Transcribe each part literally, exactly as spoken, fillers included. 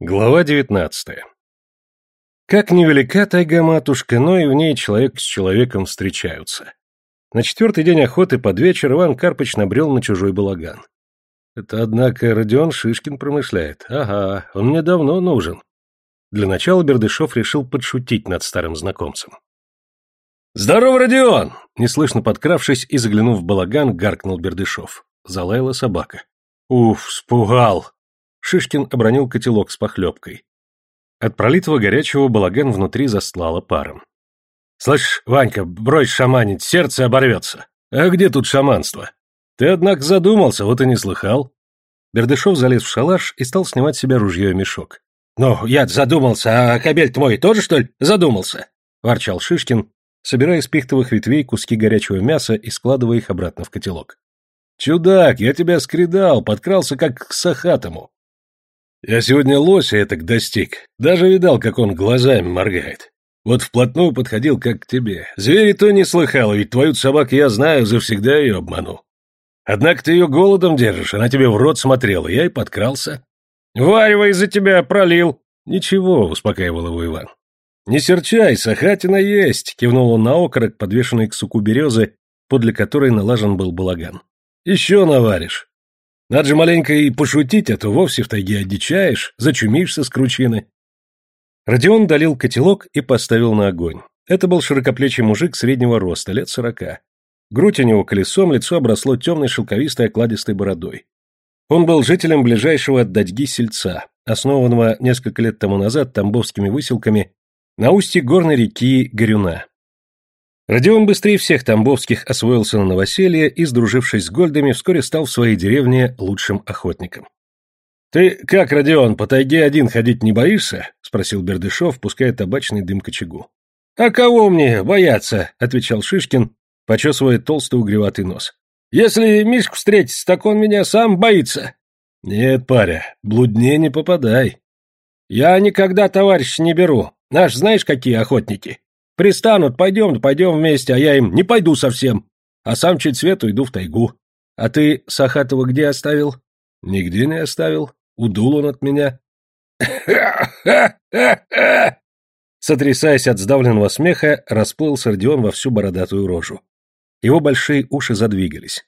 Глава девятнадцатая. Как невелика тайга-матушка, но и в ней человек с человеком встречаются. На четвертый день охоты под вечер Иван Карпыч набрел на чужой балаган. Это, однако, Родион Шишкин промышляет. Ага, он мне давно нужен. Для начала Бердышев решил подшутить над старым знакомцем. «Здорово, Родион!» Неслышно подкравшись и заглянув в балаган, гаркнул Бердышев. Залаяла собака. «Уф, спугал!» Шишкин обронил котелок с похлебкой. От пролитого горячего балаган внутри застлало паром. «Слышь, Ванька, брось шаманить, сердце оборвется. А где тут шаманство? Ты, однако, задумался, вот и не слыхал». Бердышев залез в шалаш и стал снимать с себя ружье и мешок. «Ну, я-то задумался, а кобель-то мой тоже, что ли, задумался?» — ворчал Шишкин, собирая из пихтовых ветвей куски горячего мяса и складывая их обратно в котелок. «Чудак, я тебя скридал, подкрался как к сахатому. Я сегодня лося этак достиг, даже видал, как он глазами моргает. Вот вплотную подходил, как к тебе. Звери то не слыхал, ведь твою собаку я знаю, завсегда ее обману. Однако ты ее голодом держишь, она тебе в рот смотрела, я и подкрался. Варево из-за тебя пролил». «Ничего», — успокаивал его Иван. «Не серчай, сахатина есть», — кивнул он на окорок, подвешенный к суку березы, подле которой налажен был балаган. «Еще наваришь. Надо же маленько и пошутить, а то вовсе в тайге одичаешь, зачумишься с кручины». Родион долил котелок и поставил на огонь. Это был широкоплечий мужик среднего роста, лет сорока. Грудь у него колесом, лицо обросло темной шелковистой окладистой бородой. Он был жителем ближайшего от Дадьги сельца, основанного несколько лет тому назад тамбовскими выселками на устье горной реки Горюна. Родион быстрее всех тамбовских освоился на новоселье и, сдружившись с Гольдами, вскоре стал в своей деревне лучшим охотником. «Ты как, Родион, по тайге один ходить не боишься?» — спросил Бердышев, пуская табачный дым к очагу. «А кого мне бояться?» — отвечал Шишкин, почесывая толстый угреватый нос. «Если Мишку встретится, так он меня сам боится». «Нет, паря, блуднее не попадай». «Я никогда товарища не беру. Наш знаешь, какие охотники? Пристанут, пойдем, пойдем вместе, а я им не пойду совсем. А сам чуть свету иду в тайгу. А ты Сахатова где оставил?» «Нигде не оставил. Удул он от меня». Сотрясаясь от сдавленного смеха, расплылся Родион во всю бородатую рожу. Его большие уши задвигались.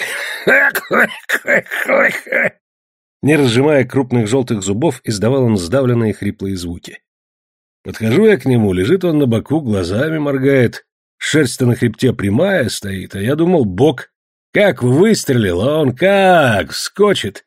Не разжимая крупных желтых зубов, издавал он сдавленные хриплые звуки. Подхожу я к нему, лежит он на боку, глазами моргает, шерсть-то на хребте прямая стоит, а я думал, бок. Как выстрелил, а он как вскочит.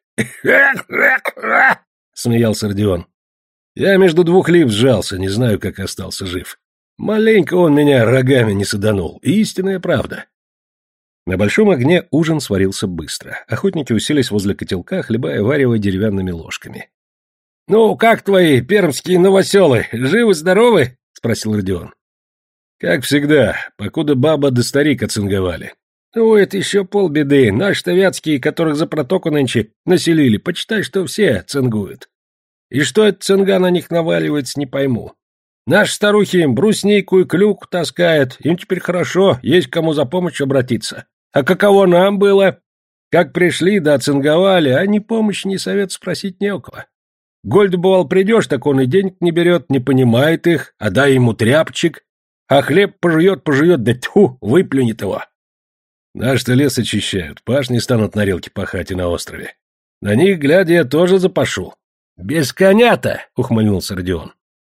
Смеялся Родион. Я между двух лип сжался, не знаю, как остался жив. Маленько он меня рогами не саданул, истинная правда. На большом огне ужин сварился быстро. Охотники уселись возле котелка, хлебая варево деревянными ложками. «Ну, как твои пермские новоселы? Живы-здоровы?» — спросил Родион. «Как всегда, покуда баба да старик оцинговали». «Ну, это еще полбеды. Наши-то вятские, которых за протоку нынче населили, почитай, что все цингуют. И что этот цинга на них наваливается, не пойму. Наши старухи им бруснику и клюку таскают, им теперь хорошо, есть кому за помощью обратиться. А каково нам было? Как пришли да оцинговали, а ни помощи, ни совет спросить не у кого. Гольду, бывал, придешь, так он и денег не берет, не понимает их, а дай ему тряпчик, а хлеб пожует-пожует, да тьфу, выплюнет его». «Наш-то лес очищают, пашни станут на релке пахать и на острове. На них, глядя, я тоже запашу». «Без коня-то!» — ухмыльнулся Родион.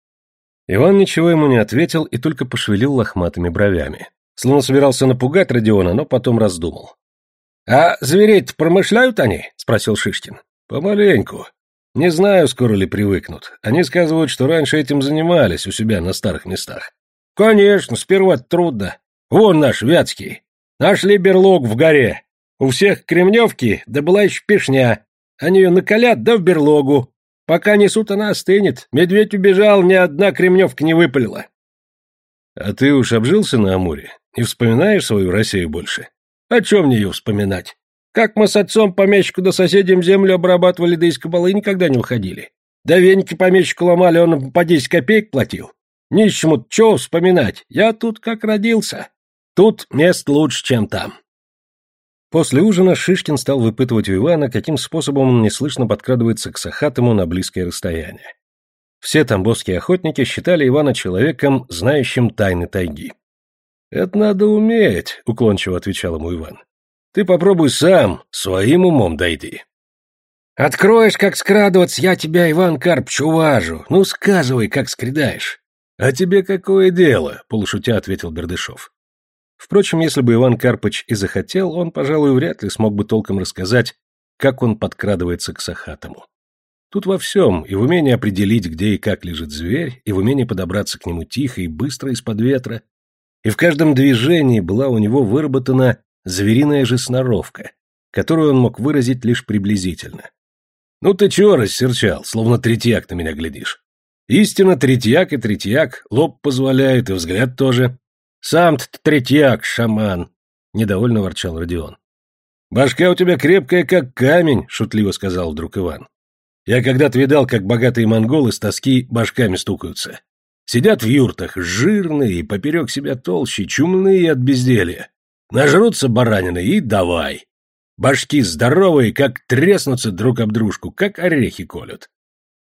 Иван ничего ему не ответил и только пошевелил лохматыми бровями. Словно собирался напугать Родиона, но потом раздумал. «А зверей-то промышляют они?» — спросил Шишкин. «Помаленьку. Не знаю, скоро ли привыкнут. Они сказывают, что раньше этим занимались у себя на старых местах». «Конечно, сперва трудно. Вон наш Вятский. Нашли берлог в горе. У всех кремневки, да была еще пешня. Они ее накалят, да в берлогу. Пока несут, она остынет. Медведь убежал, ни одна кремневка не выпалила». «А ты уж обжился на Амуре? Не вспоминаешь свою Россию больше?» «О чем мне ее вспоминать? Как мы с отцом помещику да соседям землю обрабатывали, да из кабалы никогда не уходили. Да веники помещику ломали, он по десять копеек платил. Нищему-то чего вспоминать? Я тут как родился. Тут мест лучше, чем там». После ужина Шишкин стал выпытывать у Ивана, каким способом он неслышно подкрадывается к Сахатому на близкое расстояние. Все тамбовские охотники считали Ивана человеком, знающим тайны тайги. «Это надо уметь», — уклончиво отвечал ему Иван. «Ты попробуй сам, своим умом дойди». «Откроешь, как скрадываться, я тебя, Иван Карпыч, уважу. Ну, сказывай, как скредаешь». «А тебе какое дело?» — полушутя ответил Бердышев. Впрочем, если бы Иван Карпыч и захотел, он, пожалуй, вряд ли смог бы толком рассказать, как он подкрадывается к Сахатому. Тут во всем, и в умении определить, где и как лежит зверь, и в умении подобраться к нему тихо и быстро из-под ветра, и в каждом движении была у него выработана звериная же сноровка, которую он мог выразить лишь приблизительно. «Ну ты чего рассерчал, словно третьяк на меня глядишь? Истинно третьяк и третьяк, лоб позволяет, и взгляд тоже. Сам-то третьяк, шаман!» — недовольно ворчал Родион. «Башка у тебя крепкая, как камень», — шутливо сказал вдруг Иван. «Я когда-то видал, как богатые монголы с тоски башками стукаются. Сидят в юртах, жирные и поперек себя толще, чумные от безделья. Нажрутся баранины и давай. Башки здоровые, как треснутся друг об дружку, как орехи колют».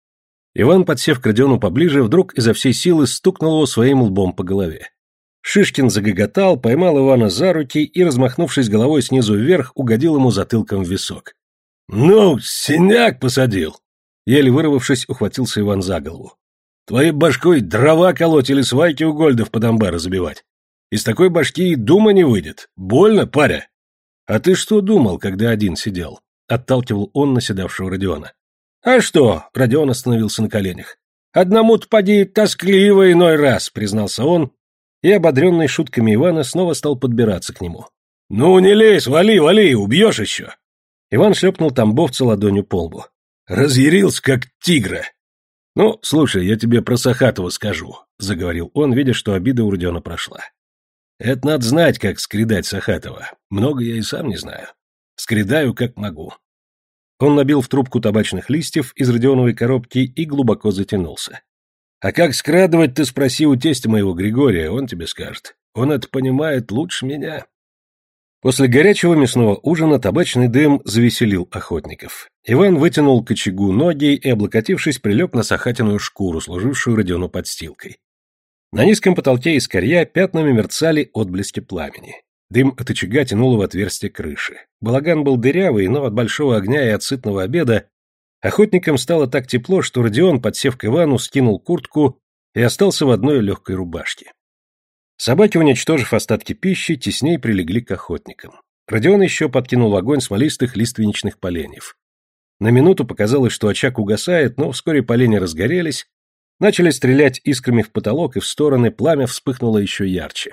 Иван, подсев к Родиону поближе, вдруг изо всей силы стукнул его своим лбом по голове. Шишкин загоготал, поймал Ивана за руки и, размахнувшись головой снизу вверх, угодил ему затылком в висок. «Ну, синяк посадил!» Еле вырвавшись, ухватился Иван за голову. «Твоей башкой дрова колоть или свайки у гольдов под амбары забивать? Из такой башки и дума не выйдет. Больно, паря!» «А ты что думал, когда один сидел?» — отталкивал он наседавшего Родиона. «А что?» — Родион остановился на коленях. «Одному-то поди тоскливо иной раз», — признался он, и, ободренный шутками Ивана, снова стал подбираться к нему. «Ну, не лезь, вали, вали, убьешь еще!» Иван шлепнул тамбовца ладонью по лбу. «Разъярился, как тигра!» «Ну, слушай, я тебе про Сахатова скажу», — заговорил он, видя, что обида у Родиона прошла. «Это надо знать, как скредать Сахатова. Много я и сам не знаю. Скредаю, как могу». Он набил в трубку табачных листьев из Родионовой коробки и глубоко затянулся. «А как скрадывать, ты спроси у тестя моего Григория, он тебе скажет. Он это понимает лучше меня». После горячего мясного ужина табачный дым завеселил охотников. Иван вытянул к очагу ноги и, облокотившись, прилег на сахатиную шкуру, служившую Родиону подстилкой. На низком потолке из корья пятнами мерцали отблески пламени. Дым от очага тянуло в отверстие крыши. Балаган был дырявый, но от большого огня и от сытного обеда охотникам стало так тепло, что Родион, подсев к Ивану, скинул куртку и остался в одной легкой рубашке. Собаки, уничтожив остатки пищи, тесней прилегли к охотникам. Родион еще подкинул в огонь смолистых лиственничных поленьев. На минуту показалось, что очаг угасает, но вскоре поленья разгорелись, начали стрелять искрами в потолок, и в стороны пламя вспыхнуло еще ярче.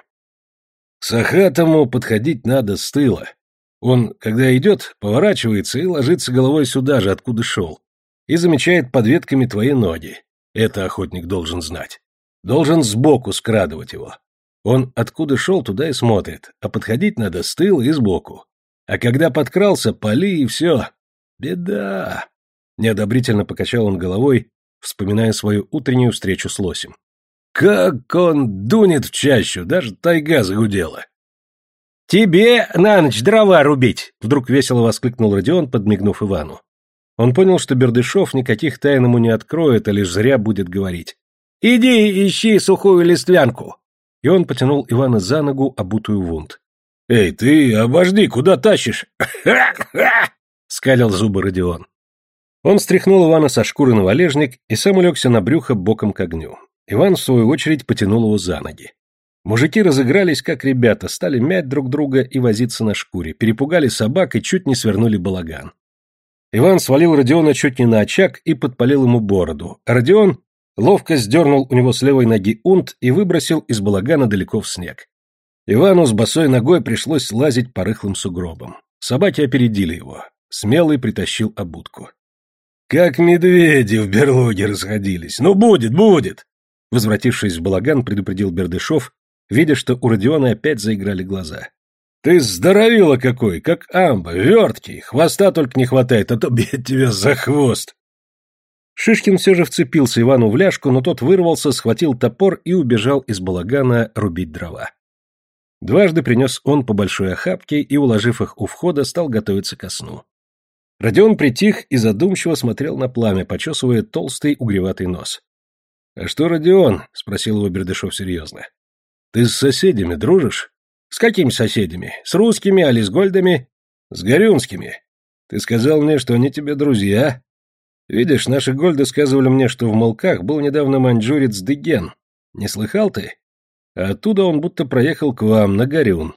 «К Сахатому подходить надо с тыла. Он, когда идет, поворачивается и ложится головой сюда же, откуда шел, и замечает под ветками твои ноги. Это охотник должен знать. Должен сбоку скрадывать его. Он откуда шел, туда и смотрит, а подходить надо с тыла и сбоку. А когда подкрался, пали и все. Беда!» Неодобрительно покачал он головой, вспоминая свою утреннюю встречу с лосем. «Как он дунет в чащу, даже тайга загудела!» «Тебе на ночь дрова рубить!» — вдруг весело воскликнул Родион, подмигнув Ивану. Он понял, что Бердышев никаких тайн ему не откроет, а лишь зря будет говорить. «Иди ищи сухую листвянку!» И он потянул Ивана за ногу, обутую в унт. «Эй, ты обожди, куда тащишь?» — скалил зубы Родион. Он стряхнул Ивана со шкуры на валежник и сам улегся на брюхо боком к огню. Иван, в свою очередь, потянул его за ноги. Мужики разыгрались, как ребята, стали мять друг друга и возиться на шкуре, перепугали собак и чуть не свернули балаган. Иван свалил Родиона чуть не на очаг и подпалил ему бороду, а Родион ловко сдернул у него с левой ноги унт и выбросил из балагана далеко в снег. Ивану с босой ногой пришлось лазить по рыхлым сугробам. Собаки опередили его. Смелый притащил обутку. «Как медведи в берлоге расходились! Ну, будет, будет!» Возвратившись в балаган, предупредил Бердышев, видя, что у Родиона опять заиграли глаза. «Ты здоровила какой, как амба, верткий, хвоста только не хватает, а то бьет тебя за хвост!» Шишкин все же вцепился Ивану в ляжку, но тот вырвался, схватил топор и убежал из балагана рубить дрова. Дважды принес он по большой охапке и, уложив их у входа, стал готовиться ко сну. Родион притих и задумчиво смотрел на пламя, почесывая толстый угреватый нос. «А что, Родион?» — спросил его Бердышев серьезно. «Ты с соседями дружишь?» «С какими соседями? С русскими, али с гольдами?» «С горюнскими. Ты сказал мне, что они тебе друзья. Видишь, наши гольды сказывали мне, что в Молках был недавно маньчжурец Дыген. Не слыхал ты? А оттуда он будто проехал к вам, на Горюн».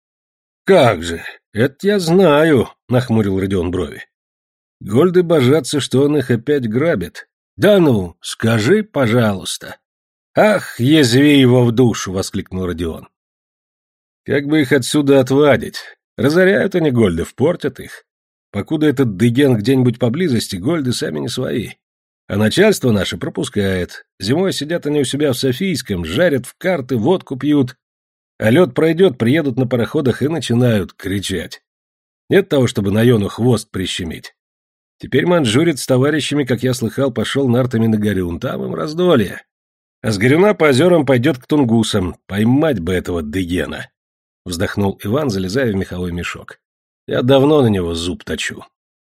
«Как же! Это я знаю!» — нахмурил Родион брови. «Гольды божатся, что он их опять грабит». «Да ну, скажи, пожалуйста!» «Ах, язви его в душу!» — воскликнул Родион. «Как бы их отсюда отвадить? Разоряют они гольдов, портят их. Покуда этот Дыген где-нибудь поблизости, гольды сами не свои. А начальство наше пропускает. Зимой сидят они у себя в Софийском, жарят в карты, водку пьют. А лед пройдет, приедут на пароходах и начинают кричать. Нет того, чтобы на Йону хвост прищемить. Теперь маньчжурец с товарищами, как я слыхал, пошел нартами на Горюн, там им раздолье. А с Горюна по озерам пойдет к тунгусам. Поймать бы этого Дыгена!» Вздохнул Иван, залезая в меховой мешок. «Я давно на него зуб точу».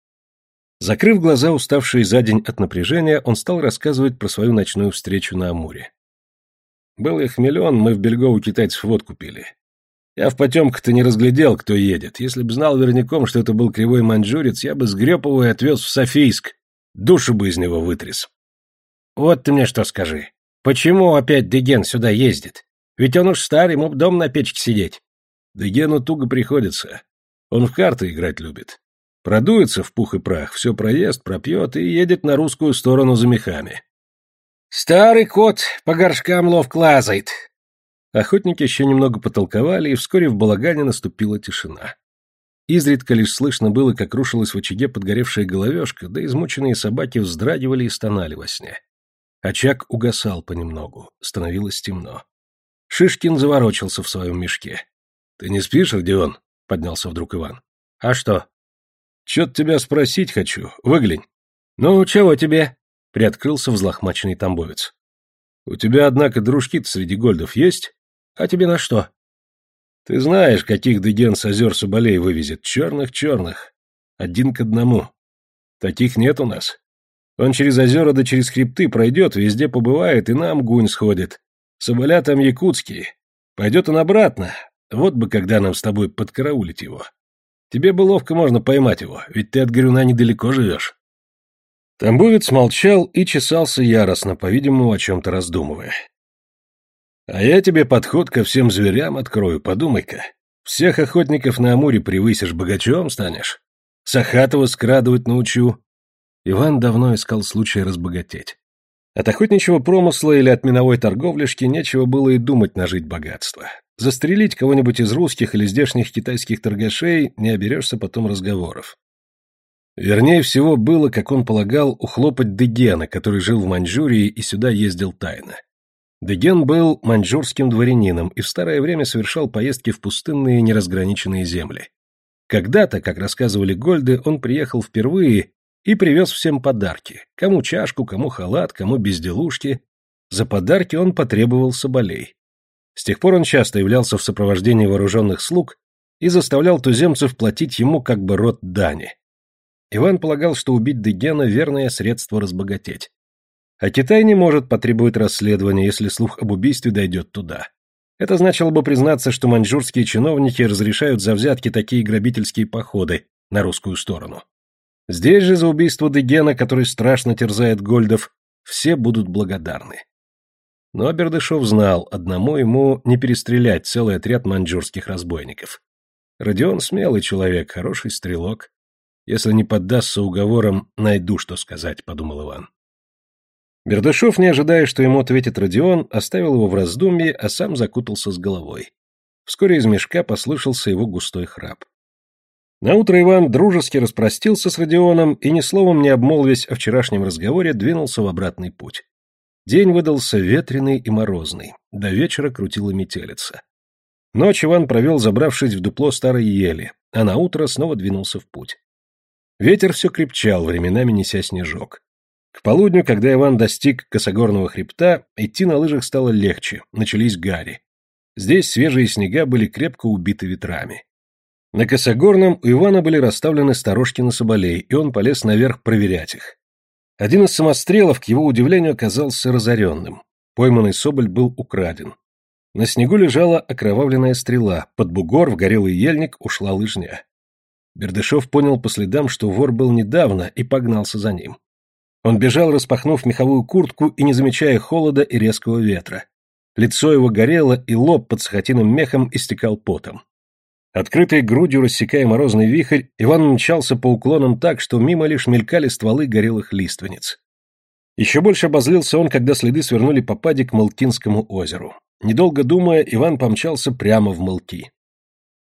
Закрыв глаза, уставшие за день от напряжения, он стал рассказывать про свою ночную встречу на Амуре. «Был их миллион, мы в Бельго у китайцев водку пили. Я в потемках-то не разглядел, кто едет. Если б знал верняком, что это был кривой маньчжурец, я бы сгреб его и отвез в Софийск. Душу бы из него вытряс». «Вот ты мне что скажи. Почему опять Дыген сюда ездит? Ведь он уж старый, ему б дом на печке сидеть». «Дыгену туго приходится. Он в карты играть любит. Продуется в пух и прах, все проест, пропьет и едет на русскую сторону за мехами». «Старый кот по горшкам ловко лазает». Охотники еще немного потолковали, и вскоре в балагане наступила тишина. Изредка лишь слышно было, как рушилась в очаге подгоревшая головешка, да измученные собаки вздрагивали и стонали во сне. Очаг угасал понемногу, становилось темно. Шишкин заворочился в своем мешке. «Ты не спишь, Родион?» — поднялся вдруг Иван. «А что?» «Чё-то тебя спросить хочу. Выглянь». «Ну, чего тебе?» — приоткрылся взлохмаченный тамбовец. «У тебя, однако, дружки-то среди гольдов есть? А тебе на что?» «Ты знаешь, каких Дыген с озер Соболей вывезет. Черных-черных. Один к одному. Таких нет у нас. Он через озера да через хребты пройдет, везде побывает и на Амгунь сходит. Соболя там якутские. Пойдет он обратно. Вот бы когда нам с тобой подкараулить его. Тебе бы ловко можно поймать его, ведь ты от Горюна недалеко живешь». Тамбовец молчал и чесался яростно, по-видимому, о чем-то раздумывая. «А я тебе подход ко всем зверям открою, подумай-ка. Всех охотников на Амуре превысишь, богачом станешь. Сахатова скрадывать научу». Иван давно искал случая разбогатеть. От охотничьего промысла или от миновой торговляшки нечего было и думать нажить богатство. Застрелить кого-нибудь из русских или здешних китайских торгашей, не оберешься потом разговоров. Вернее всего было, как он полагал, ухлопать Дыгена, который жил в Маньчжурии и сюда ездил тайно. Дыген был маньчжурским дворянином и в старое время совершал поездки в пустынные неразграниченные земли. Когда-то, как рассказывали гольды, он приехал впервые и привез всем подарки. Кому чашку, кому халат, кому безделушки. За подарки он потребовал соболей. С тех пор он часто являлся в сопровождении вооруженных слуг и заставлял туземцев платить ему как бы род дани. Иван полагал, что убить Дыгена — верное средство разбогатеть. А Китай не может потребовать расследования, если слух об убийстве дойдет туда. Это значило бы признаться, что маньчжурские чиновники разрешают за взятки такие грабительские походы на русскую сторону. Здесь же за убийство Дыгена, который страшно терзает гольдов, все будут благодарны. Но Бердышев знал, одному ему не перестрелять целый отряд маньчжурских разбойников. Родион смелый человек, хороший стрелок. Если не поддастся уговорам, найду, что сказать, — подумал Иван. Бердышев, не ожидая, что ему ответит Родион, оставил его в раздумье, а сам закутался с головой. Вскоре из мешка послышался его густой храп. Наутро Иван дружески распростился с Родионом и, ни словом не обмолвясь о вчерашнем разговоре, двинулся в обратный путь. День выдался ветреный и морозный, до вечера крутила метелица. Ночь Иван провел, забравшись в дупло старой ели, а наутро снова двинулся в путь. Ветер все крепчал, временами неся снежок. К полудню, когда Иван достиг косогорного хребта, идти на лыжах стало легче, начались гари. Здесь свежие снега были крепко убиты ветрами. На косогорном у Ивана были расставлены сторожки на соболей, и он полез наверх проверять их. Один из самострелов, к его удивлению, оказался разоренным. Пойманный соболь был украден. На снегу лежала окровавленная стрела, под бугор в горелый ельник ушла лыжня. Бердышев понял по следам, что вор был недавно, и погнался за ним. Он бежал, распахнув меховую куртку и не замечая холода и резкого ветра. Лицо его горело, и лоб под сахатиным мехом истекал потом. Открытой грудью, рассекая морозный вихрь, Иван мчался по уклонам так, что мимо лишь мелькали стволы горелых лиственниц. Еще больше обозлился он, когда следы свернули по паде к Мылтинскому озеру. Недолго думая, Иван помчался прямо в Мылки.